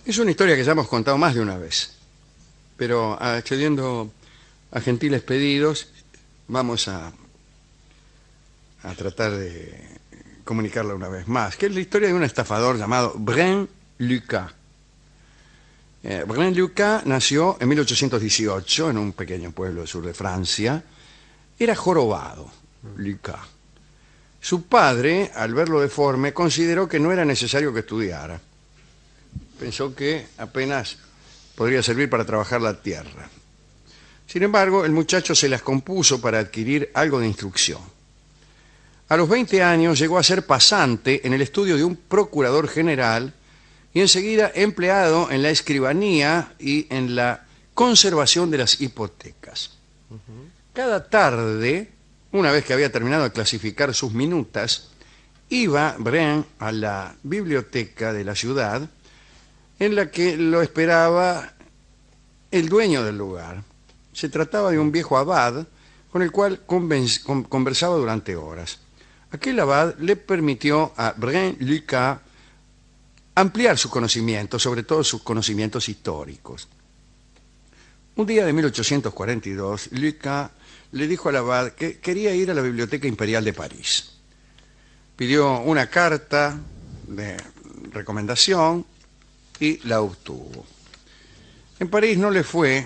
Es una historia que ya hemos contado más de una vez, pero accediendo a gentiles pedidos, vamos a tratar de comunicarla una vez más, que es la historia de un estafador llamado Brain-Lucas. Brain-Lucas nació en 1818 en un pequeño pueblo del sur de Francia. Era jorobado, Lucas. Su padre, al verlo deforme, consideró que no era necesario que estudiara. Pensó que apenas podría servir para trabajar la tierra. Sin embargo, el muchacho se las compuso para adquirir algo de instrucción. A los 20 años llegó a ser pasante en el estudio de un procurador general y enseguida empleado en la escribanía y en la conservación de las hipotecas. Cada tarde, una vez que había terminado de clasificar sus minutas, iba Brain a la biblioteca de la ciudad, en la que lo esperaba el dueño del lugar. Se trataba de un viejo abad con el cual conversaba durante horas. Aquel abad le permitió a Brain-Lucas ampliar sus conocimientos, sobre todo sus conocimientos históricos. Un día de 1842, Lucas le dijo al abad que quería ir a la Biblioteca Imperial de París. Pidió una carta de recomendación y la obtuvo. En París no le fue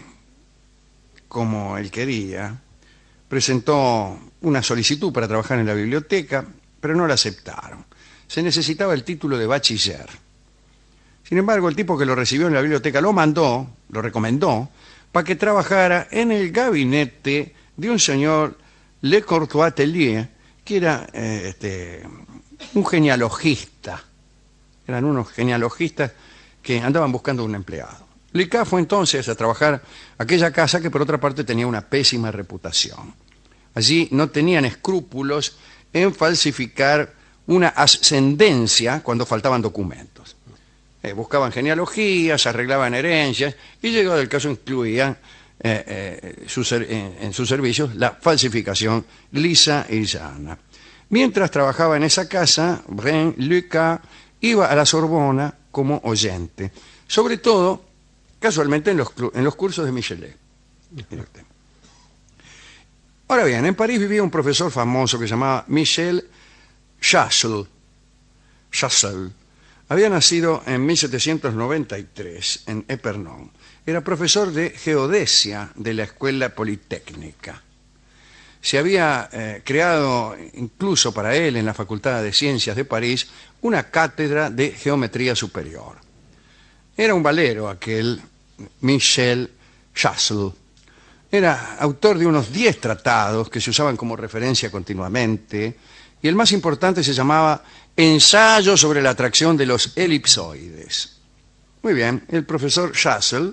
como él quería. Presentó una solicitud para trabajar en la biblioteca, pero no la aceptaron. Se necesitaba el título de bachiller. Sin embargo, el tipo que lo recibió en la biblioteca lo recomendó, para que trabajara en el gabinete de un señor Le Courtois Tellier, que era un genealogista. Eran unos genealogistas que andaban buscando un empleado. Lucas fue entonces a trabajar a aquella casa que por otra parte tenía una pésima reputación. Allí no tenían escrúpulos en falsificar una ascendencia cuando faltaban documentos. Buscaban genealogías, arreglaban herencias y llegado el caso incluían en sus servicios la falsificación lisa y llana. Mientras trabajaba en esa casa, Brain-Lucas iba a la Sorbona como oyente, sobre todo, casualmente, en los cursos de Michelet. Ahora bien, en París vivía un profesor famoso que se llamaba Michel Chasles. Había nacido en 1793 en Épernon. Era profesor de geodesia de la Escuela Politécnica. Se había creado incluso para él en la Facultad de Ciencias de París una cátedra de geometría superior. Era un valero aquel Michel Chasles. Era autor de unos 10 tratados que se usaban como referencia continuamente, y el más importante se llamaba Ensayo sobre la atracción de los elipsoides. Muy bien, el profesor Chasles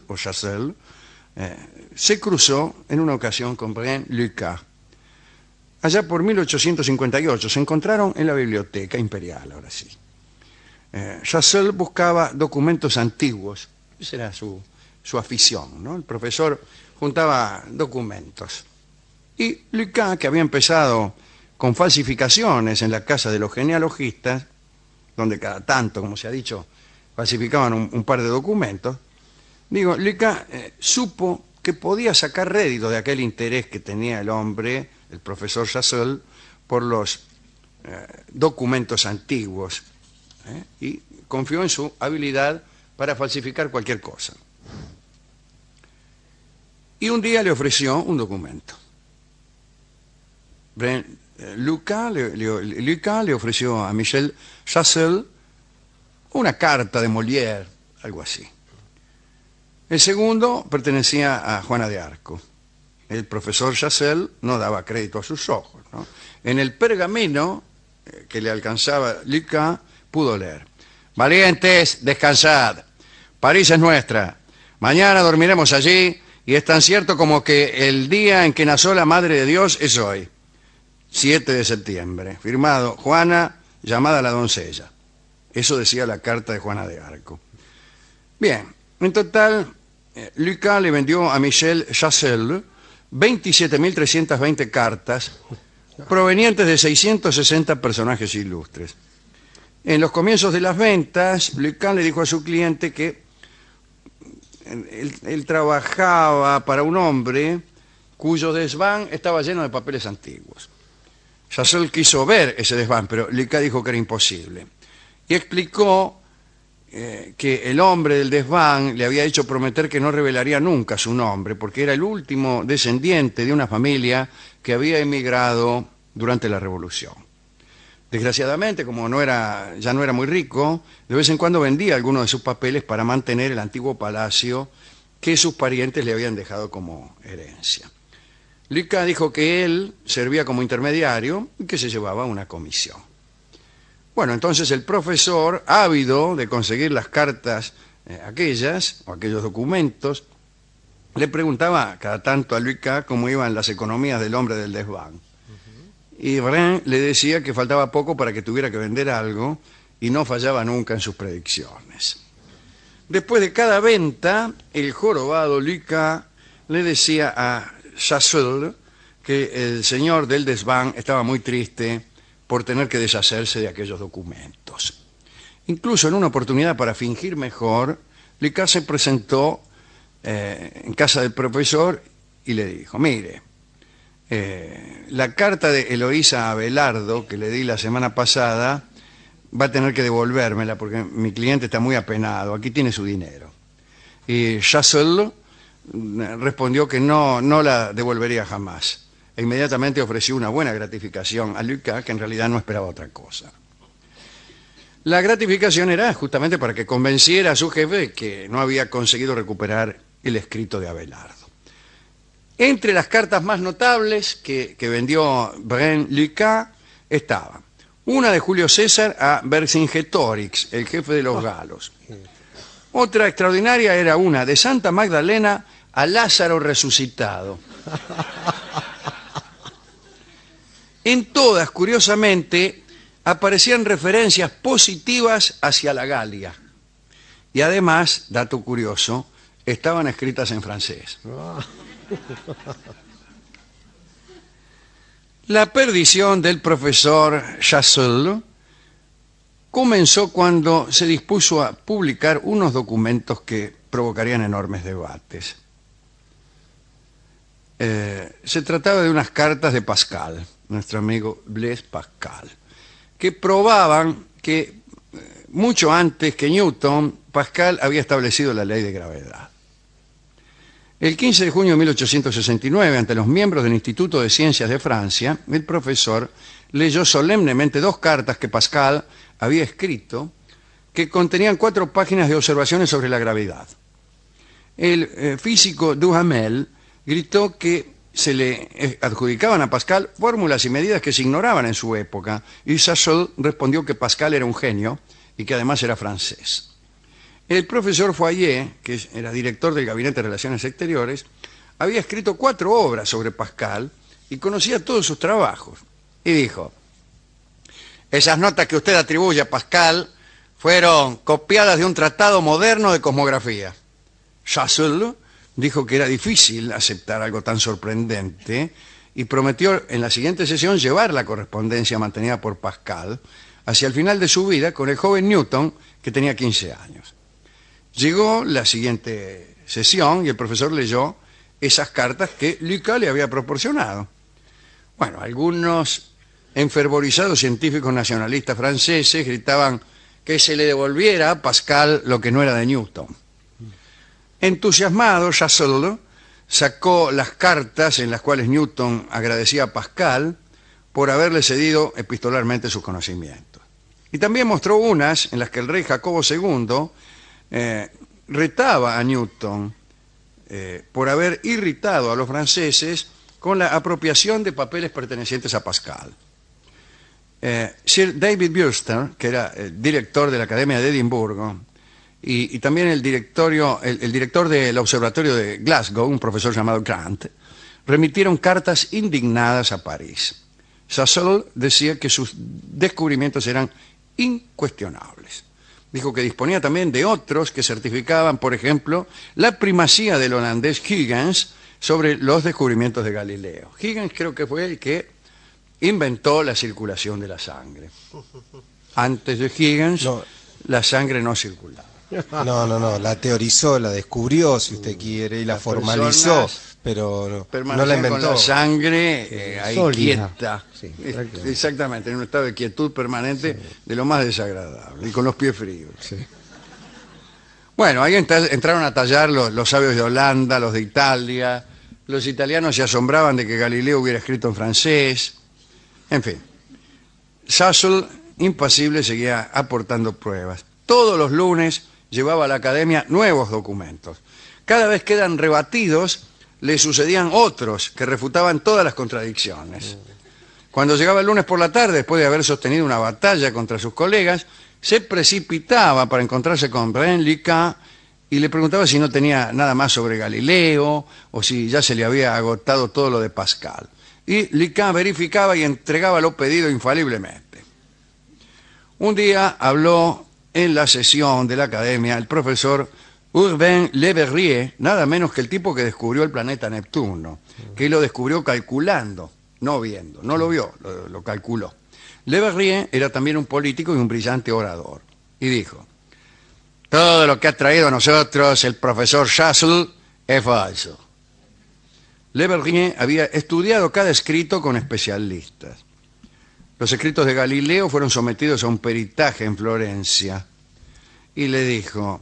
se cruzó en una ocasión con Brain-Lucas. Allá por 1858 se encontraron en la biblioteca imperial, ahora sí. Chasles buscaba documentos antiguos. Esa era su afición, ¿no? El profesor juntaba documentos. Y Lucas, que había empezado con falsificaciones en la casa de los genealogistas, donde cada tanto, como se ha dicho, falsificaban un par de documentos, Lucas supo que podía sacar rédito de aquel interés que tenía el hombre, el profesor Chasles, por los documentos antiguos, y confió en su habilidad para falsificar cualquier cosa. Y un día le ofreció un documento. Lucas le ofreció a Michel Chasles una carta de Molière, algo así. El segundo pertenecía a Juana de Arco. El profesor Chasles no daba crédito a sus ojos, ¿no? En el pergamino que le alcanzaba Lucas pudo leer: valientes, descansad. París es nuestra. Mañana dormiremos allí y es tan cierto como que el día en que nació la Madre de Dios es hoy, 7 de septiembre. Firmado Juana, llamada la doncella. Eso decía la carta de Juana de Arco. Bien, en total, Lucas le vendió a Michel Chasles 27.320 cartas provenientes de 660 personajes ilustres. En los comienzos de las ventas, Lucas le dijo a su cliente que él trabajaba para un hombre cuyo desván estaba lleno de papeles antiguos. Chasseul quiso ver ese desván, pero Lucas dijo que era imposible. Y explicó que el hombre del desván le había hecho prometer que no revelaría nunca su nombre, porque era el último descendiente de una familia que había emigrado durante la Revolución. Desgraciadamente, como ya no era muy rico, de vez en cuando vendía algunos de sus papeles para mantener el antiguo palacio que sus parientes le habían dejado como herencia. Lucas dijo que él servía como intermediario y que se llevaba una comisión. Bueno, entonces el profesor, ávido de conseguir las cartas aquellos documentos, le preguntaba cada tanto a Lucas cómo iban las economías del hombre del desván. Y Brun le decía que faltaba poco para que tuviera que vender algo y no fallaba nunca en sus predicciones. Después de cada venta, el jorobado Lucas le decía a Chasseul que el señor del desván estaba muy triste por tener que deshacerse de aquellos documentos. Incluso en una oportunidad para fingir mejor, Lucas se presentó en casa del profesor y le dijo: mire, la carta de Eloísa Abelardo que le di la semana pasada va a tener que devolvérmela porque mi cliente está muy apenado, aquí tiene su dinero. Y Chasseul respondió que no la devolvería jamás. E inmediatamente ofreció una buena gratificación a Lucas, que en realidad no esperaba otra cosa. La gratificación era justamente para que convenciera a su jefe que no había conseguido recuperar el escrito de Abelardo. Entre las cartas más notables que vendió Lucas estaba una de Julio César a Vercingetorix, el jefe de los galos. Otra extraordinaria era una de Santa Magdalena a Lázaro resucitado. En todas, curiosamente, aparecían referencias positivas hacia la Galia. Y además, dato curioso, estaban escritas en francés. La perdición del profesor Chasseul comenzó cuando se dispuso a publicar unos documentos que provocarían enormes debates. Se trataba de unas cartas de Pascal, nuestro amigo Blaise Pascal, que probaban que mucho antes que Newton, Pascal había establecido la ley de gravedad. El 15 de junio de 1869, ante los miembros del Instituto de Ciencias de Francia, el profesor leyó solemnemente dos cartas que Pascal había escrito que contenían 4 páginas de observaciones sobre la gravedad. El físico Duhamel gritó que se le adjudicaban a Pascal fórmulas y medidas que se ignoraban en su época, y Chasseul respondió que Pascal era un genio y que además era francés. El profesor Fourier, que era director del Gabinete de Relaciones Exteriores, había escrito 4 obras sobre Pascal y conocía todos sus trabajos. Y dijo: esas notas que usted atribuye a Pascal fueron copiadas de un tratado moderno de cosmografía. Chasseul dijo que era difícil aceptar algo tan sorprendente y prometió en la siguiente sesión llevar la correspondencia mantenida por Pascal hacia el final de su vida con el joven Newton, que tenía 15 años. Llegó la siguiente sesión y el profesor leyó esas cartas que Lucas le había proporcionado. Bueno, algunos enfervorizados científicos nacionalistas franceses gritaban que se le devolviera a Pascal lo que no era de Newton. Entusiasmado, Chasseul sacó las cartas en las cuales Newton agradecía a Pascal por haberle cedido epistolarmente sus conocimientos. Y también mostró unas en las que el rey Jacobo II retaba a Newton por haber irritado a los franceses con la apropiación de papeles pertenecientes a Pascal. Sir David Brewster, que era el director de la Academia de Edimburgo, y también el director del observatorio de Glasgow, un profesor llamado Grant, remitieron cartas indignadas a París. Chasseul decía que sus descubrimientos eran incuestionables. Dijo que disponía también de otros que certificaban, por ejemplo, la primacía del holandés Huygens sobre los descubrimientos de Galileo. Huygens creo que fue el que inventó la circulación de la sangre. Antes de Huygens, la sangre no circulaba. No, la teorizó, la descubrió, si usted quiere, y la formalizó, pero no la Permanecían con inventó. la sangre ahí Sólida. quieta. Sí, prácticamente. Exactamente, en un estado de quietud permanente de lo más desagradable y con los pies fríos. Sí. Bueno, ahí entraron a tallar los sabios de Holanda, los de Italia. Los italianos se asombraban de que Galileo hubiera escrito en francés. En fin, Sassel, impasible, seguía aportando pruebas. Todos los lunes llevaba a la academia nuevos documentos. Cada vez que eran rebatidos, le sucedían otros que refutaban todas las contradicciones. Cuando llegaba el lunes por la tarde, después de haber sostenido una batalla contra sus colegas, se precipitaba para encontrarse con Brain-Lica y le preguntaba si no tenía nada más sobre Galileo o si ya se le había agotado todo lo de Pascal. Y Lica verificaba y entregaba lo pedido infaliblemente. Un día habló en la sesión de la academia el profesor Urbain Le Verrier, nada menos que el tipo que descubrió el planeta Neptuno, que lo descubrió calculando, no viendo, no lo vio, lo calculó. Le Verrier era también un político y un brillante orador, y dijo: todo lo que ha traído a nosotros el profesor Sassel es falso. Le Verrier había estudiado cada escrito con especialistas. Los escritos de Galileo fueron sometidos a un peritaje en Florencia, y le dijo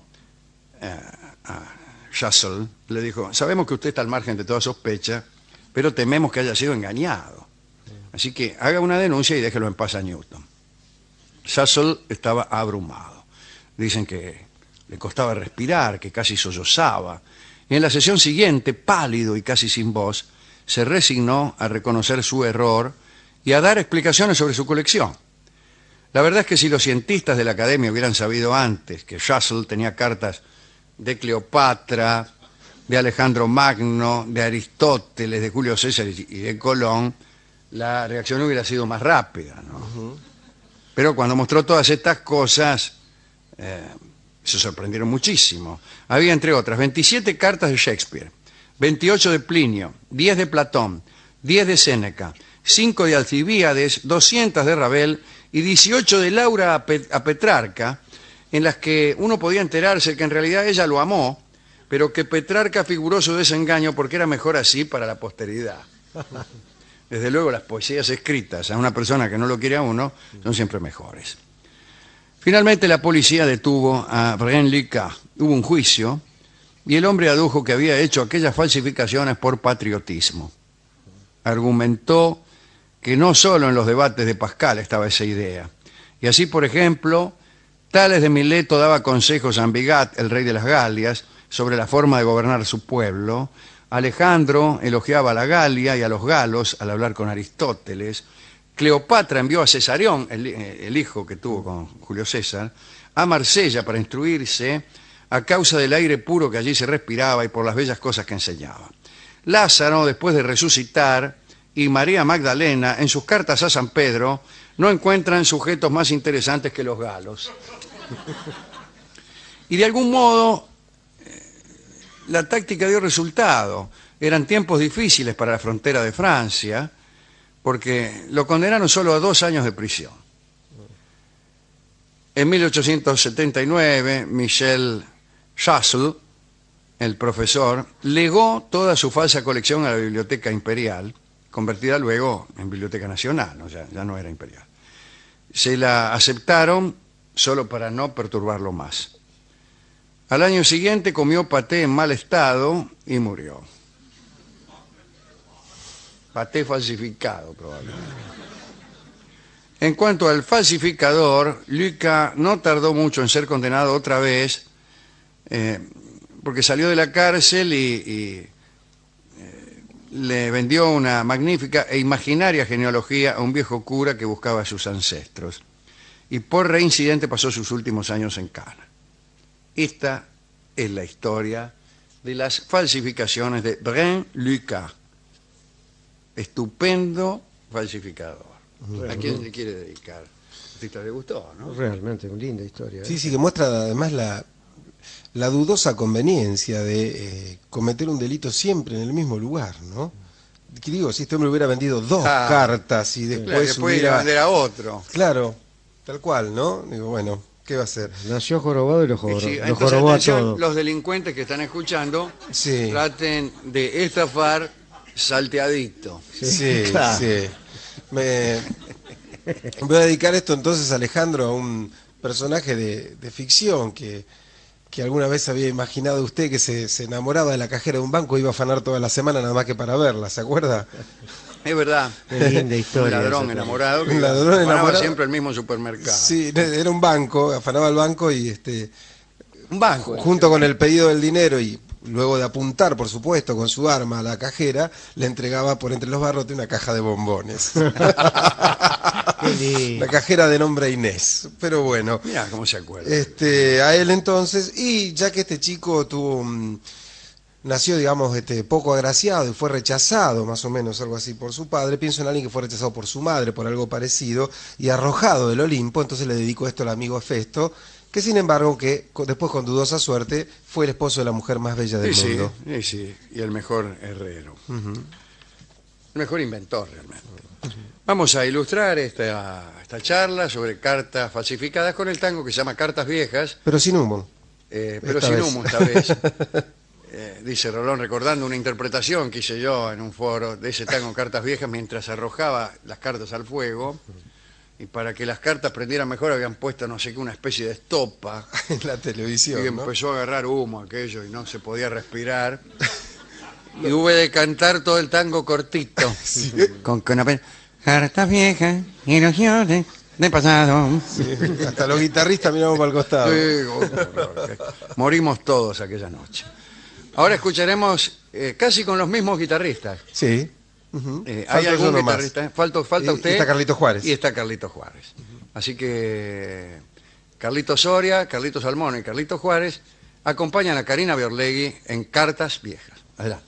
a Sassel, le dijo: sabemos que usted está al margen de toda sospecha, pero tememos que haya sido engañado. Así que haga una denuncia y déjelo en paz a Newton. Sassel estaba abrumado. Dicen que le costaba respirar, que casi sollozaba. Y en la sesión siguiente, pálido y casi sin voz, se resignó a reconocer su error y a dar explicaciones sobre su colección. La verdad es que si los cientistas de la academia hubieran sabido antes que Sassel tenía cartas de Cleopatra, de Alejandro Magno, de Aristóteles, de Julio César y de Colón, la reacción hubiera sido más rápida, ¿no? Pero cuando mostró todas estas cosas, se sorprendieron muchísimo. Había, entre otras, 27 cartas de Shakespeare, 28 de Plinio, 10 de Platón, 10 de Séneca, 5 de Alcibíades, 200 de Rabel y 18 de Laura a Petrarca, en las que uno podía enterarse que en realidad ella lo amó, pero que Petrarca figuró su desengaño porque era mejor así para la posteridad. Desde luego, las poesías escritas a una persona que no lo quiere a uno son siempre mejores. Finalmente, la policía detuvo a Brain-Lica. Hubo un juicio y el hombre adujo que había hecho aquellas falsificaciones por patriotismo. Argumentó que no solo en los debates de Pascal estaba esa idea. Y así, por ejemplo, Tales de Mileto daba consejos a Ambigat, el rey de las Galias, sobre la forma de gobernar su pueblo. Alejandro elogiaba a la Galia y a los galos al hablar con Aristóteles. Cleopatra envió a Cesarión, el hijo que tuvo con Julio César, a Marsella para instruirse a causa del aire puro que allí se respiraba y por las bellas cosas que enseñaba. Lázaro, después de resucitar, y María Magdalena, en sus cartas a San Pedro, no encuentran sujetos más interesantes que los galos. Y de algún modo, la táctica dio resultado. Eran tiempos difíciles para la frontera de Francia, porque lo condenaron solo a 2 años de prisión. En 1879, Michel Sassel, el profesor, legó toda su falsa colección a la Biblioteca Imperial, convertida luego en Biblioteca Nacional, ¿no? Ya no era imperial. Se la aceptaron solo para no perturbarlo más. Al año siguiente comió paté en mal estado y murió. Paté falsificado, probablemente. En cuanto al falsificador, Lica no tardó mucho en ser condenado otra vez, porque salió de la cárcel y le vendió una magnífica e imaginaria genealogía a un viejo cura que buscaba a sus ancestros. Y por reincidente pasó sus últimos años en Cana. Esta es la historia de las falsificaciones de Brain-Lica. Estupendo falsificador. ¿A quién le quiere dedicar? ¿Le gustó, no? Realmente, una linda historia. Sí, que muestra además la dudosa conveniencia de cometer un delito siempre en el mismo lugar, ¿no? Que digo, si este hombre hubiera vendido 2 cartas y después Claro, después ir a vender a otro. Claro, tal cual, ¿no? Digo, bueno, ¿Qué va a hacer? Nació jorobado y lo, Y sí, lo entonces, jorobó a atención, todos. los delincuentes que están escuchando, Sí. traten de estafar salteadito. Sí, claro. sí. Voy a dedicar esto entonces, Alejandro, a un personaje de ficción que alguna vez había imaginado usted que se enamoraba de la cajera de un banco y iba a afanar toda la semana nada más que para verla, ¿se acuerda? Es verdad. Qué linda Un historia. ladrón esa enamorado que Un ladrón afanaba enamorado. siempre el mismo supermercado. Sí, era un banco, afanaba el banco y Un banco. junto con el pedido del dinero y luego de apuntar, por supuesto, con su arma a la cajera, le entregaba por entre los barrotes una caja de bombones. Qué lindo. La cajera de nombre Inés. Pero bueno, Mirá cómo se acuerda. a él entonces, y ya que este chico nació, digamos, poco agraciado y fue rechazado, más o menos, algo así, por su padre, pienso en alguien que fue rechazado por su madre, por algo parecido, y arrojado del Olimpo, entonces le dedicó esto al amigo Hefesto, que sin embargo, después con dudosa suerte, fue el esposo de la mujer más bella del Sí, mundo. sí, y el mejor herrero. El mejor inventor, realmente. Vamos a ilustrar esta charla sobre cartas falsificadas con el tango que se llama Cartas Viejas, Pero sin humo. pero Esta sin vez. humo esta vez. Dice Rolón, recordando una interpretación que hice yo en un foro de ese tango Cartas Viejas mientras arrojaba las cartas al fuego, y para que las cartas prendieran mejor habían puesto no sé qué, una especie de estopa, En la televisión, y ¿no? empezó a agarrar humo aquello y no se podía respirar. Y hube de cantar todo el tango cortito. Con apenas, cartas viejas, ilusiones de pasado. Sí, hasta los guitarristas miramos para el costado. Sí, morimos todos aquella noche. Ahora escucharemos casi con los mismos guitarristas. Sí. Ujú. ¿Hay Falta algún uno más. guitarrista? Falta Y usted. está Carlitos Juárez. Y está Carlitos Juárez. Así que Carlitos Soria, Carlitos Salmón y Carlitos Juárez acompañan a Karina Biorlegui en Cartas Viejas. Adelante.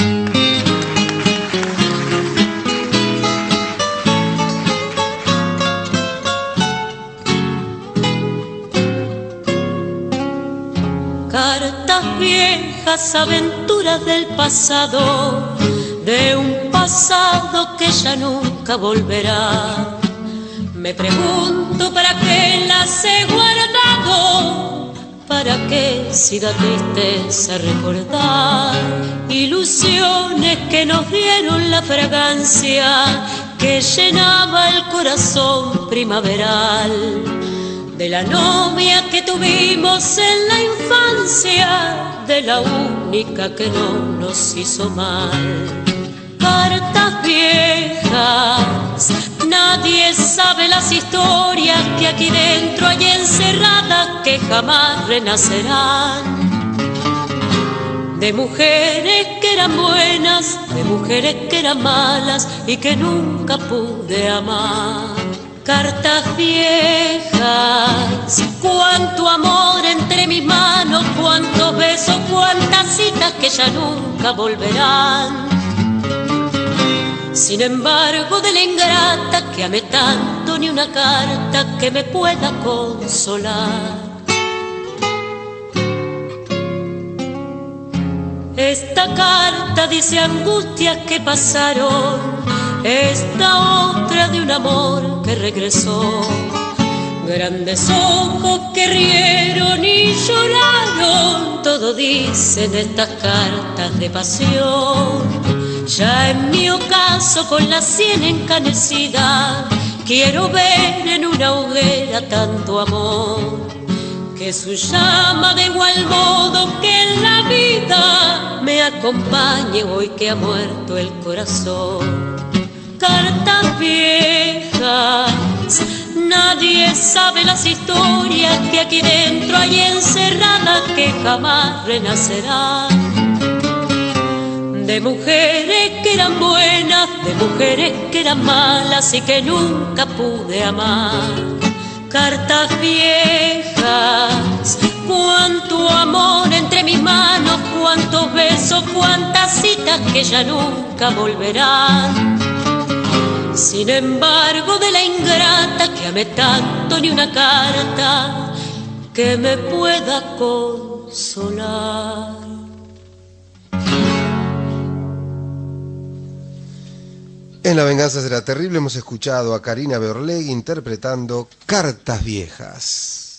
Cartas viejas, aventuras del pasado, de un pasado que ya nunca volverá. Me pregunto para qué las he guardado, para qué si da tristeza recordar ilusiones que nos dieron la fragancia que llenaba el corazón primaveral. De la novia que tuvimos en la infancia, de la única que no nos hizo mal. Cartas viejas, nadie sabe las historias que aquí dentro hay encerradas que jamás renacerán. De mujeres que eran buenas, de mujeres que eran malas y que nunca pude amar. Cartas viejas, cuánto amor entre mis manos, cuántos besos, cuántas citas que ya nunca volverán. Sin embargo, de la ingrata que amé tanto, ni una carta que me pueda consolar. Esta carta dice angustias que pasaron, esta otra de un amor que regresó. Grandes ojos que rieron y lloraron, todo dicen estas cartas de pasión. Ya en mi ocaso con la sien encanecida, quiero ver en una hoguera tanto amor, que su llama de igual modo que en la vida me acompañe hoy que ha muerto el corazón. Cartas viejas, nadie sabe las historias que aquí dentro hay encerradas que jamás renacerán. De mujeres que eran buenas, de mujeres que eran malas y que nunca pude amar. Cartas viejas, cuánto amor entre mis manos, cuántos besos, cuántas citas que ya nunca volverán. Sin embargo, de la ingrata que amé tanto, ni una carta que me pueda consolar. En La venganza será terrible hemos escuchado a Karina Biorlegui interpretando Cartas Viejas.